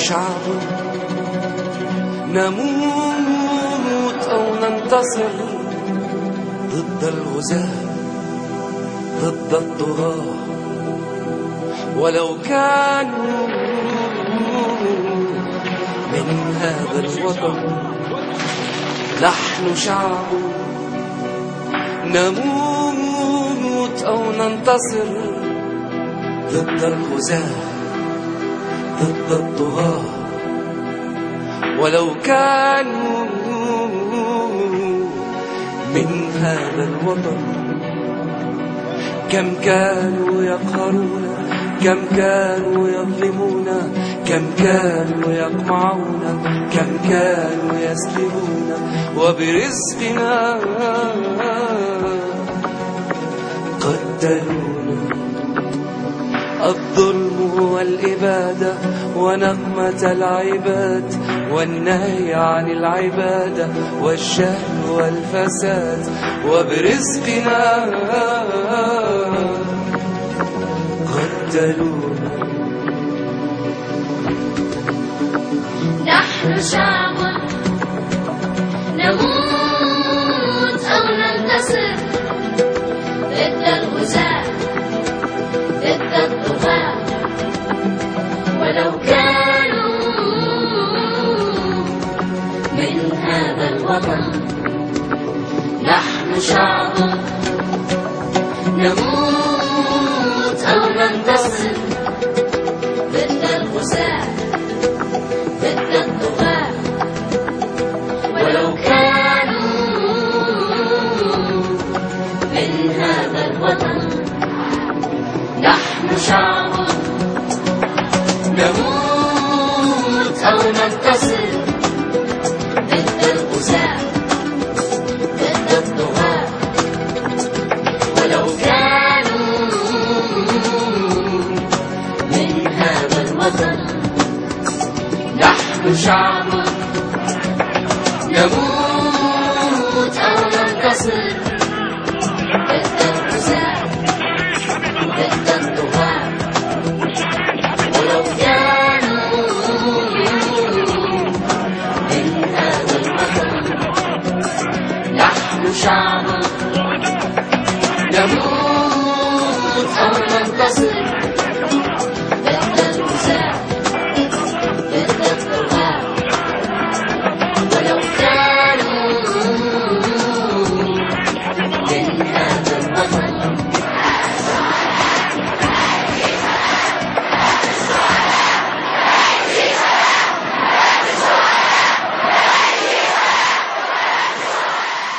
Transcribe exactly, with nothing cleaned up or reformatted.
شعب نموت أو ننتصر ضد الغزاة ضد الطغاة، ولو كانوا من هذا الوطن. نحن شعب نموت أو ننتصر ضد الغزاة ضد الطغاة، ولو كانوا من هذا الوطن. كم كانوا يقهرون، كم كانوا يظلمون، كم كانوا يقمعون، كم كانوا يسلبون، وبرزقنا قتلونا. الظلم والإبادة ونغمة العباد والنهي عن العبادة والجهل والفساد، وبرزقنا قتلونا. نحن شعب نموت أو ننتصر ضد الغزاة ضد الطغاة، ولو كانوا من هذا الوطن. نحن شعب نموت أو ننتصر ضد الغزاة ضد الطغاة، ولو كانوا من هذا الوطن. نحن شعب نموت أو ننتصر ضد الغزاة ضد الطغاة، ولو كانوا من هذا الوطن. نحن شعب نموت أو ننتصر ضد الغزاة ضد الطغاة، ولو كانوا من هذا الوطن. نحن شعب نموت